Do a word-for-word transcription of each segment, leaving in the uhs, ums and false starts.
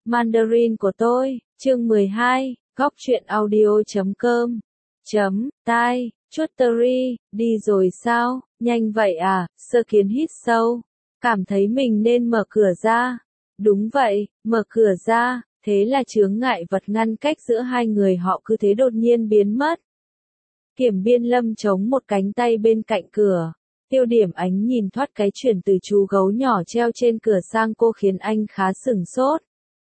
Mandarin của tôi, chương mười hai, góc truyện audio chấm com, chấm, tai, Chuttery, đi rồi sao, nhanh vậy à, Sơ Kiến hít sâu, cảm thấy mình nên mở cửa ra. Đúng vậy, mở cửa ra, thế là chướng ngại vật ngăn cách giữa hai người họ cứ thế đột nhiên biến mất. Kiểm Biên Lâm chống một cánh tay bên cạnh cửa. Tiêu điểm ánh nhìn thoát cái chuyển từ chú gấu nhỏ treo trên cửa sang cô khiến anh khá sửng sốt.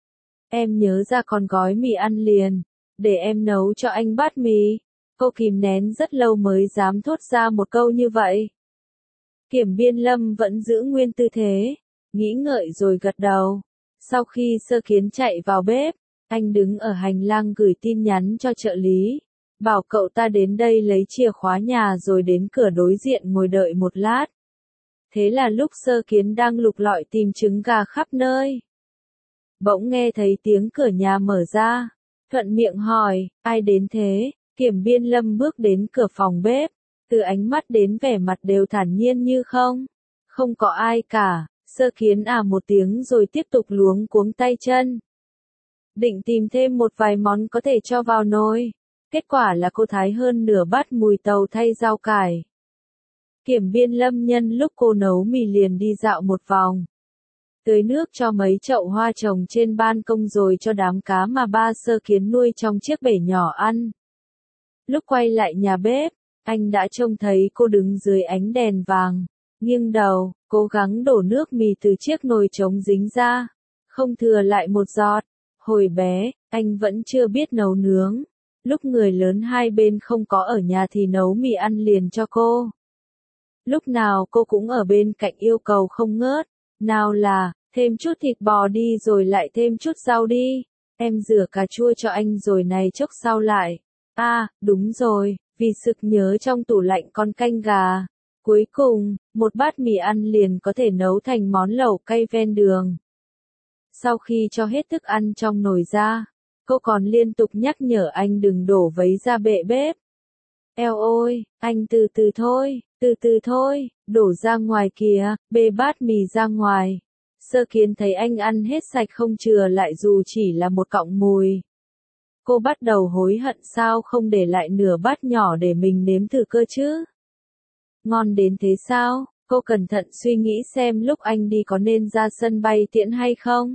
Em nhớ ra còn gói mì ăn liền, để em nấu cho anh bát mì. Cô kìm nén rất lâu mới dám thốt ra một câu như vậy. Kiểm Biên Lâm vẫn giữ nguyên tư thế, nghĩ ngợi rồi gật đầu. Sau khi Sơ Kiến chạy vào bếp, anh đứng ở hành lang gửi tin nhắn cho trợ lý. Bảo cậu ta đến đây lấy chìa khóa nhà rồi đến cửa đối diện ngồi đợi một lát. Thế là lúc Sơ Kiến đang lục lọi tìm trứng gà khắp nơi. Bỗng nghe thấy tiếng cửa nhà mở ra. Thuận miệng hỏi, ai đến thế? Kiểm Biên Lâm bước đến cửa phòng bếp. Từ ánh mắt đến vẻ mặt đều thản nhiên như không. Không có ai cả. Sơ Kiến à một tiếng rồi tiếp tục luống cuống tay chân. Định tìm thêm một vài món có thể cho vào nồi. Kết quả là cô thái hơn nửa bát mùi tàu thay rau cải. Kiểm Biên Lâm nhân lúc cô nấu mì liền đi dạo một vòng. Tưới nước cho mấy chậu hoa trồng trên ban công rồi cho đám cá mà ba Sơ Kiến nuôi trong chiếc bể nhỏ ăn. Lúc quay lại nhà bếp, anh đã trông thấy cô đứng dưới ánh đèn vàng, nghiêng đầu, cố gắng đổ nước mì từ chiếc nồi trống dính ra, không thừa lại một giọt. Hồi bé, anh vẫn chưa biết nấu nướng. Lúc người lớn hai bên không có ở nhà thì nấu mì ăn liền cho cô. Lúc nào cô cũng ở bên cạnh yêu cầu không ngớt. Nào là, thêm chút thịt bò đi rồi lại thêm chút rau đi. Em rửa cà chua cho anh rồi này chốc sau lại. À, đúng rồi, vì sực nhớ trong tủ lạnh con canh gà. Cuối cùng, một bát mì ăn liền có thể nấu thành món lẩu cay ven đường. Sau khi cho hết thức ăn trong nồi ra, cô còn liên tục nhắc nhở anh đừng đổ vấy ra bệ bếp. Eo ôi, anh từ từ thôi, từ từ thôi, đổ ra ngoài kìa, bê bát mì ra ngoài. Sơ Kiến thấy anh ăn hết sạch không chừa lại dù chỉ là một cọng mùi. Cô bắt đầu hối hận sao không để lại nửa bát nhỏ để mình nếm thử cơ chứ. Ngon đến thế sao, cô cẩn thận suy nghĩ xem lúc anh đi có nên ra sân bay tiễn hay không.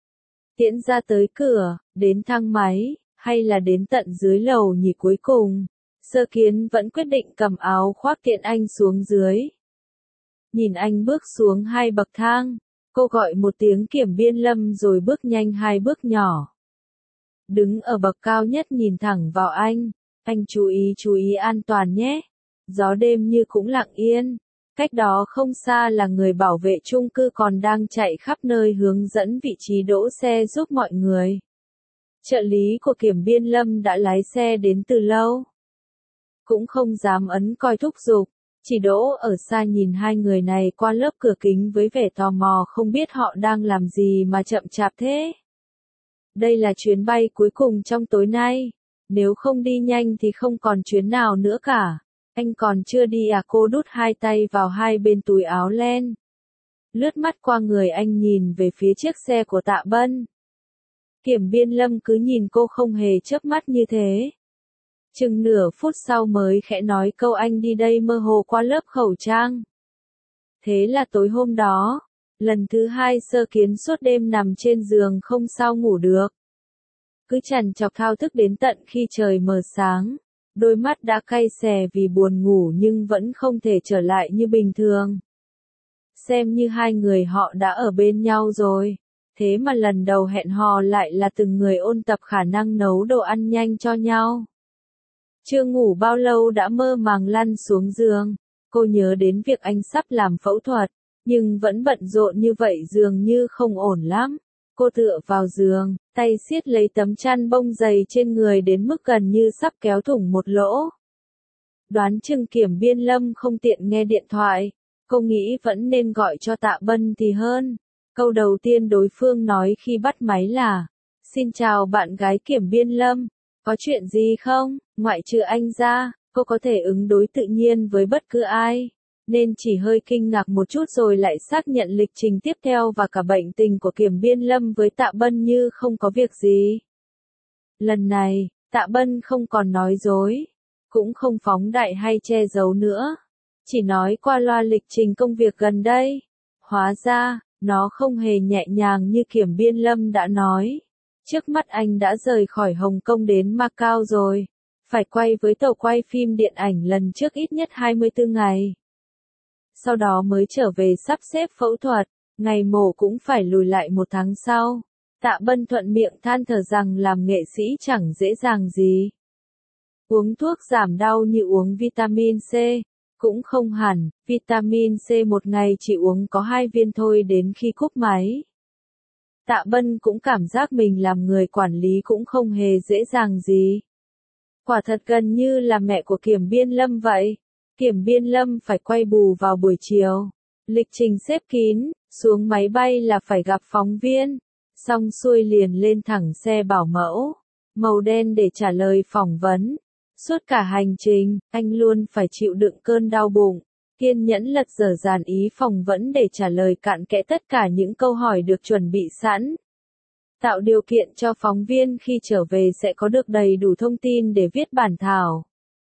Tiễn ra tới cửa, đến thang máy, hay là đến tận dưới lầu nhỉ cuối cùng. Sơ Kiến vẫn quyết định cầm áo khoác tiện anh xuống dưới. Nhìn anh bước xuống hai bậc thang, cô gọi một tiếng Kiểm Biên Lâm rồi bước nhanh hai bước nhỏ. Đứng ở bậc cao nhất nhìn thẳng vào anh, anh chú ý chú ý an toàn nhé. Gió đêm như cũng lặng yên. Cách đó không xa là người bảo vệ chung cư còn đang chạy khắp nơi hướng dẫn vị trí đỗ xe giúp mọi người. Trợ lý của Kiểm Biên Lâm đã lái xe đến từ lâu. Cũng không dám ấn còi thúc giục, chỉ đỗ ở xa nhìn hai người này qua lớp cửa kính với vẻ tò mò không biết họ đang làm gì mà chậm chạp thế. Đây là chuyến bay cuối cùng trong tối nay. Nếu không đi nhanh thì không còn chuyến nào nữa cả. Anh còn chưa đi à, cô đút hai tay vào hai bên túi áo len. Lướt mắt qua người anh nhìn về phía chiếc xe của Tạ Bân. Kiểm Biên Lâm cứ nhìn cô không hề chớp mắt như thế. Chừng nửa phút sau mới khẽ nói câu anh đi đây mơ hồ qua lớp khẩu trang. Thế là tối hôm đó, lần thứ hai Sơ Kiến suốt đêm nằm trên giường không sao ngủ được. Cứ trằn trọc thao thức đến tận khi trời mờ sáng. Đôi mắt đã cay xè vì buồn ngủ nhưng vẫn không thể trở lại như bình thường. Xem như hai người họ đã ở bên nhau rồi. Thế mà lần đầu hẹn hò lại là từng người ôn tập khả năng nấu đồ ăn nhanh cho nhau. Chưa ngủ bao lâu đã mơ màng lăn xuống giường. Cô nhớ đến việc anh sắp làm phẫu thuật, nhưng vẫn bận rộn như vậy dường như không ổn lắm. Cô tựa vào giường, tay siết lấy tấm chăn bông dày trên người đến mức gần như sắp kéo thủng một lỗ. Đoán chừng Kiểm Biên Lâm không tiện nghe điện thoại. Cô nghĩ vẫn nên gọi cho Tạ Bân thì hơn. Câu đầu tiên đối phương nói khi bắt máy là: Xin chào bạn gái Kiểm Biên Lâm, có chuyện gì không? Ngoại trừ anh ra, cô có thể ứng đối tự nhiên với bất cứ ai. nên chỉ hơi kinh ngạc một chút rồi lại xác nhận lịch trình tiếp theo và cả bệnh tình của Kiểm Biên Lâm với Tạ Bân như không có việc gì. Lần này, Tạ Bân không còn nói dối, cũng không phóng đại hay che giấu nữa, chỉ nói qua loa lịch trình công việc gần đây. Hóa ra, nó không hề nhẹ nhàng như Kiểm Biên Lâm đã nói. Trước mắt anh đã rời khỏi Hồng Kông đến Macau rồi, phải quay với tàu quay phim điện ảnh lần trước ít nhất hai mươi tư ngày. Sau đó mới trở về sắp xếp phẫu thuật, ngày mổ cũng phải lùi lại một tháng sau. Tạ Bân thuận miệng than thở rằng làm nghệ sĩ chẳng dễ dàng gì. Uống thuốc giảm đau như uống vitamin C, cũng không hẳn, vitamin C một ngày chỉ uống có hai viên thôi đến khi cúp máy. Tạ Bân cũng cảm giác mình làm người quản lý cũng không hề dễ dàng gì. Quả thật gần như là mẹ của Kiểm Biên Lâm vậy. Kiểm Biên Lâm phải quay bù vào buổi chiều. Lịch trình xếp kín, xuống máy bay là phải gặp phóng viên. Xong xuôi liền lên thẳng xe bảo mẫu, màu đen để trả lời phỏng vấn. Suốt cả hành trình, anh luôn phải chịu đựng cơn đau bụng, kiên nhẫn lật dở dàn ý phỏng vấn để trả lời cặn kẽ tất cả những câu hỏi được chuẩn bị sẵn. Tạo điều kiện cho phóng viên khi trở về sẽ có được đầy đủ thông tin để viết bản thảo.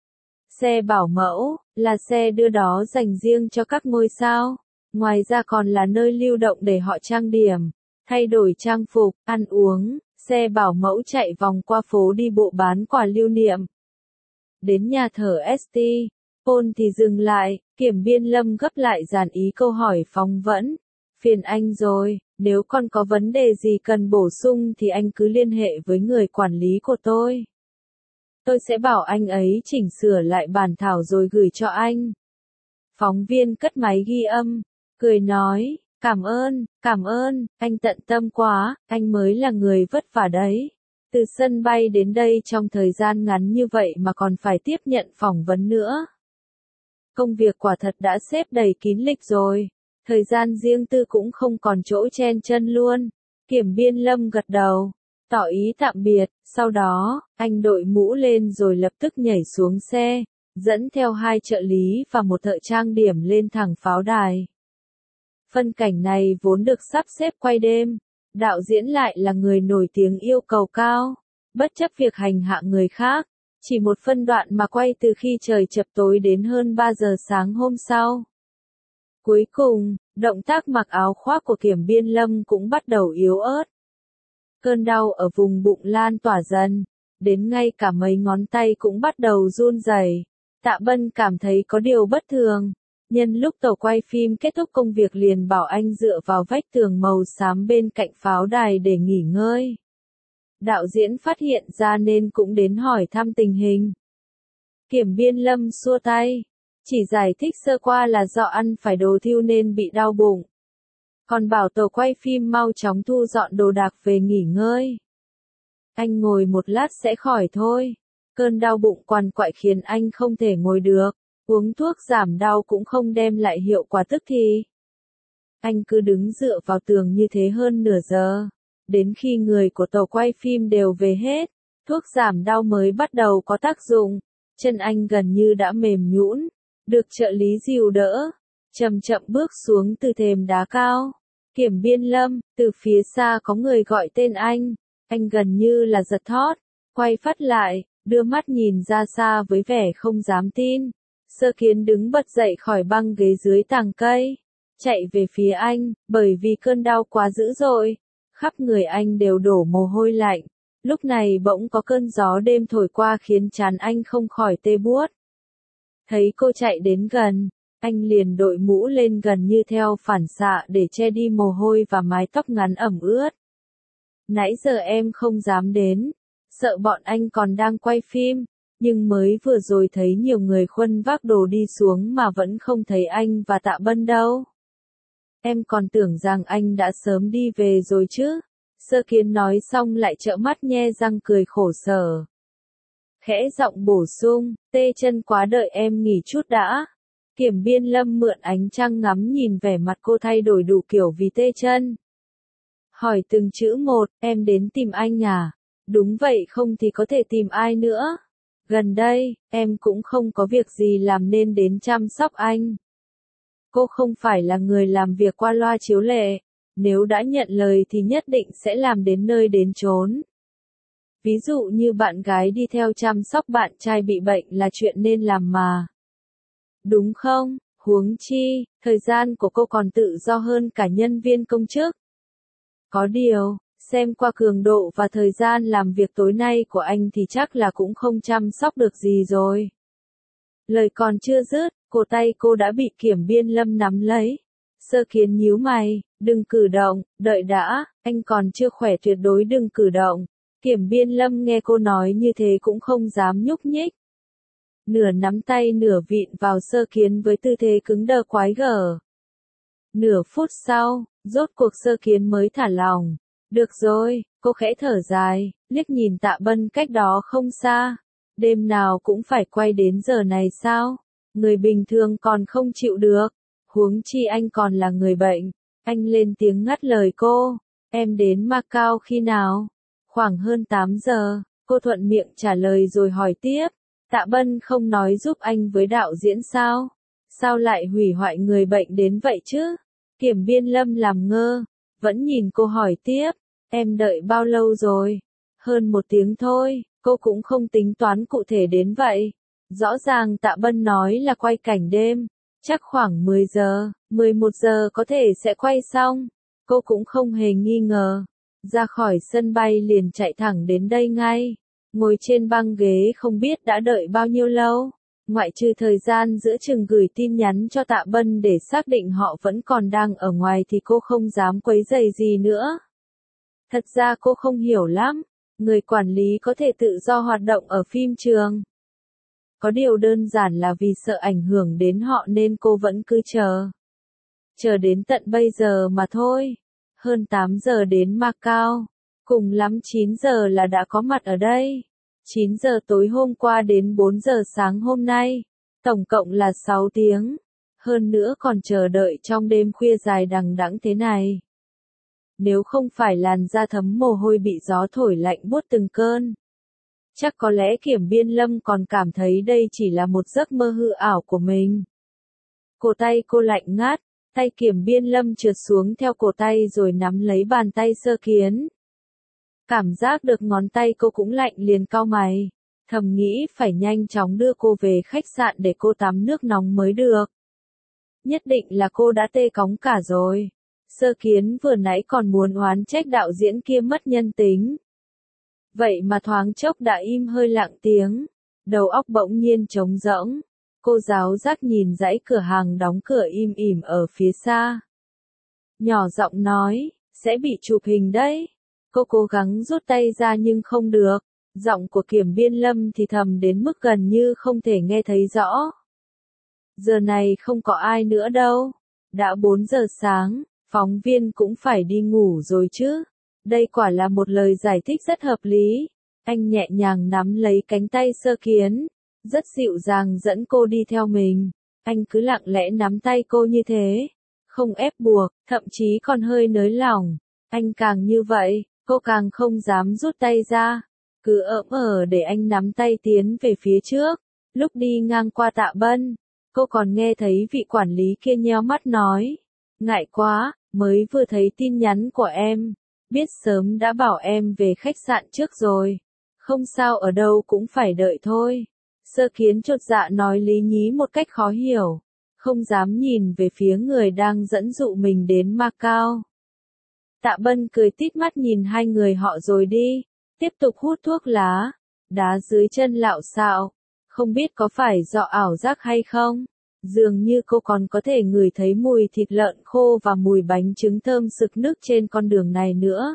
Xe bảo mẫu, là xe đưa đó dành riêng cho các ngôi sao, ngoài ra còn là nơi lưu động để họ trang điểm, thay đổi trang phục, ăn uống. Xe bảo mẫu chạy vòng qua phố đi bộ bán quà lưu niệm. Đến nhà thờ ét tê, Paul thì dừng lại, Kiểm Biên Lâm gấp lại dàn ý câu hỏi phỏng vấn. Phiền anh rồi, nếu con có vấn đề gì cần bổ sung thì anh cứ liên hệ với người quản lý của tôi. Tôi sẽ bảo anh ấy chỉnh sửa lại bản thảo rồi gửi cho anh. Phóng viên cất máy ghi âm, cười nói, cảm ơn, cảm ơn, anh tận tâm quá, anh mới là người vất vả đấy. Từ sân bay đến đây trong thời gian ngắn như vậy mà còn phải tiếp nhận phỏng vấn nữa. Công việc quả thật đã xếp đầy kín lịch rồi, thời gian riêng tư cũng không còn chỗ chen chân luôn. Kiểm Biên Lâm gật đầu, tỏ ý tạm biệt, sau đó, anh đội mũ lên rồi lập tức nhảy xuống xe, dẫn theo hai trợ lý và một thợ trang điểm lên thẳng pháo đài. Phân cảnh này vốn được sắp xếp quay đêm, đạo diễn lại là người nổi tiếng yêu cầu cao, bất chấp việc hành hạ người khác, chỉ một phân đoạn mà quay từ khi trời chập tối đến hơn ba giờ sáng hôm sau. Cuối cùng, động tác mặc áo khoác của Kiểm Biên Lâm cũng bắt đầu yếu ớt. Cơn đau ở vùng bụng lan tỏa dần, đến ngay cả mấy ngón tay cũng bắt đầu run rẩy. Tạ Bân cảm thấy có điều bất thường. Nhân lúc tổ quay phim kết thúc công việc liền bảo anh dựa vào vách tường màu xám bên cạnh pháo đài để nghỉ ngơi. Đạo diễn phát hiện ra nên cũng đến hỏi thăm tình hình. Kiểm Biên Lâm xua tay, chỉ giải thích sơ qua là do ăn phải đồ thiêu nên bị đau bụng. Còn bảo tổ quay phim mau chóng thu dọn đồ đạc về nghỉ ngơi. Anh ngồi một lát sẽ khỏi thôi. Cơn đau bụng quằn quại khiến anh không thể ngồi được. Uống thuốc giảm đau cũng không đem lại hiệu quả tức thì. Anh cứ đứng dựa vào tường như thế hơn nửa giờ. Đến khi người của tổ quay phim đều về hết, thuốc giảm đau mới bắt đầu có tác dụng. Chân anh gần như đã mềm nhũn, được trợ lý dìu đỡ, chậm chậm bước xuống từ thềm đá cao. Kiểm Biên Lâm, từ phía xa có người gọi tên anh, anh gần như là giật thót, quay phát lại, đưa mắt nhìn ra xa với vẻ không dám tin. Sơ Kiến đứng bật dậy khỏi băng ghế dưới tàng cây, chạy về phía anh, bởi vì cơn đau quá dữ dội, khắp người anh đều đổ mồ hôi lạnh. Lúc này bỗng có cơn gió đêm thổi qua khiến trán anh không khỏi tê buốt. Thấy cô chạy đến gần, anh liền đội mũ lên gần như theo phản xạ để che đi mồ hôi và mái tóc ngắn ẩm ướt. Nãy giờ em không dám đến, sợ bọn anh còn đang quay phim, nhưng mới vừa rồi thấy nhiều người khuân vác đồ đi xuống mà vẫn không thấy anh và Tạ Bân đâu. Em còn tưởng rằng anh đã sớm đi về rồi chứ. Sơ Kiến nói xong lại trợn mắt nhe răng cười khổ sở. Khẽ giọng bổ sung, tê chân quá đợi em nghỉ chút đã. Kiểm Biên Lâm mượn ánh trăng ngắm nhìn vẻ mặt cô thay đổi đủ kiểu vì tê chân. Hỏi từng chữ một, em đến tìm anh à? Đúng vậy, không thì có thể tìm ai nữa. Gần đây, em cũng không có việc gì làm nên đến chăm sóc anh. Cô không phải là người làm việc qua loa chiếu lệ. Nếu đã nhận lời thì nhất định sẽ làm đến nơi đến chốn. Ví dụ như bạn gái đi theo chăm sóc bạn trai bị bệnh là chuyện nên làm mà. Đúng không? Huống chi, thời gian của cô còn tự do hơn cả nhân viên công chức. Có điều, xem qua cường độ và thời gian làm việc tối nay của anh thì chắc là cũng không chăm sóc được gì rồi. Lời còn chưa dứt, cổ tay cô đã bị Kiểm Biên Lâm nắm lấy. Sơ Kiến nhíu mày, đừng cử động, đợi đã, anh còn chưa khỏe tuyệt đối đừng cử động. Kiểm Biên Lâm nghe cô nói như thế cũng không dám nhúc nhích. Nửa nắm tay nửa vịn vào Sơ Kiến với tư thế cứng đờ quái gở. Nửa phút sau, rốt cuộc Sơ Kiến mới thả lỏng. Được rồi, cô khẽ thở dài, liếc nhìn Tạ Bân cách đó không xa. Đêm nào cũng phải quay đến giờ này sao? Người bình thường còn không chịu được. Huống chi anh còn là người bệnh. Anh lên tiếng ngắt lời cô. Em đến Macau khi nào? Khoảng hơn tám giờ, cô thuận miệng trả lời rồi hỏi tiếp. Tạ Bân không nói giúp anh với đạo diễn sao? Sao lại hủy hoại người bệnh đến vậy chứ? Kiểm Biên Lâm làm ngơ, vẫn nhìn cô hỏi tiếp. Em đợi bao lâu rồi? Hơn một tiếng thôi, cô cũng không tính toán cụ thể đến vậy. Rõ ràng Tạ Bân nói là quay cảnh đêm, chắc khoảng mười giờ, mười một giờ có thể sẽ quay xong. Cô cũng không hề nghi ngờ. Ra khỏi sân bay liền chạy thẳng đến đây ngay. Ngồi trên băng ghế không biết đã đợi bao nhiêu lâu. Ngoại trừ thời gian giữa chừng gửi tin nhắn cho Tạ Bân để xác định họ vẫn còn đang ở ngoài thì cô không dám quấy rầy gì nữa. Thật ra cô không hiểu lắm. Người quản lý có thể tự do hoạt động ở phim trường. Có điều đơn giản là vì sợ ảnh hưởng đến họ nên cô vẫn cứ chờ. Chờ đến tận bây giờ mà thôi. Hơn tám giờ đến Macau. Cùng lắm chín giờ là đã có mặt ở đây. chín giờ tối hôm qua đến bốn giờ sáng hôm nay. Tổng cộng là sáu tiếng. Hơn nữa còn chờ đợi trong đêm khuya dài đằng đẵng thế này. Nếu không phải làn da thấm mồ hôi bị gió thổi lạnh buốt từng cơn. Chắc có lẽ Kiểm Biên Lâm còn cảm thấy đây chỉ là một giấc mơ hư ảo của mình. Cổ tay cô lạnh ngắt, tay Kiểm Biên Lâm trượt xuống theo cổ tay rồi nắm lấy bàn tay Sơ Kiến. Cảm giác được ngón tay cô cũng lạnh liền cau mày, thầm nghĩ phải nhanh chóng đưa cô về khách sạn để cô tắm nước nóng mới được. Nhất định là cô đã tê cóng cả rồi. Sơ Kiến vừa nãy còn muốn oán trách đạo diễn kia mất nhân tính. Vậy mà thoáng chốc đã im hơi lặng tiếng, đầu óc bỗng nhiên trống rỗng. Cô giáo giác nhìn dãy cửa hàng đóng cửa im ỉm ở phía xa. Nhỏ giọng nói, sẽ bị chụp hình đấy. Cô cố gắng rút tay ra nhưng không được. Giọng của Kiểm Biên Lâm thì thầm đến mức gần như không thể nghe thấy rõ. Giờ này không có ai nữa đâu. Đã bốn giờ sáng, phóng viên cũng phải đi ngủ rồi chứ. Đây quả là một lời giải thích rất hợp lý. Anh nhẹ nhàng nắm lấy cánh tay Sơ Kiến, rất dịu dàng dẫn cô đi theo mình. Anh cứ lặng lẽ nắm tay cô như thế, không ép buộc, thậm chí còn hơi nới lỏng. Anh càng như vậy, cô càng không dám rút tay ra, cứ ỡm ở để anh nắm tay tiến về phía trước. Lúc đi ngang qua Tạ Bân, cô còn nghe thấy vị quản lý kia nheo mắt nói, ngại quá, mới vừa thấy tin nhắn của em, biết sớm đã bảo em về khách sạn trước rồi, không sao ở đâu cũng phải đợi thôi. Sơ Kiến chột dạ nói lý nhí một cách khó hiểu, không dám nhìn về phía người đang dẫn dụ mình đến Macau. Tạ Bân cười tít mắt nhìn hai người họ rồi đi, tiếp tục hút thuốc lá, đá dưới chân lạo xạo, không biết có phải do ảo giác hay không, dường như cô còn có thể ngửi thấy mùi thịt lợn khô và mùi bánh trứng thơm sực nức trên con đường này nữa.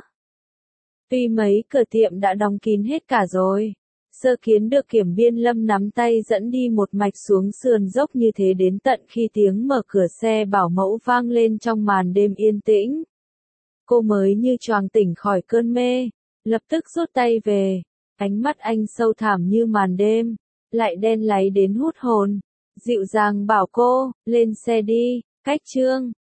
Tuy mấy cửa tiệm đã đóng kín hết cả rồi, Sơ Kiến được Kiểm Biên Lâm nắm tay dẫn đi một mạch xuống sườn dốc như thế đến tận khi tiếng mở cửa xe bảo mẫu vang lên trong màn đêm yên tĩnh. Cô mới như choàng tỉnh khỏi cơn mê, lập tức rút tay về, ánh mắt anh sâu thẳm như màn đêm, lại đen láy đến hút hồn, dịu dàng bảo cô, lên xe đi, cách Trương.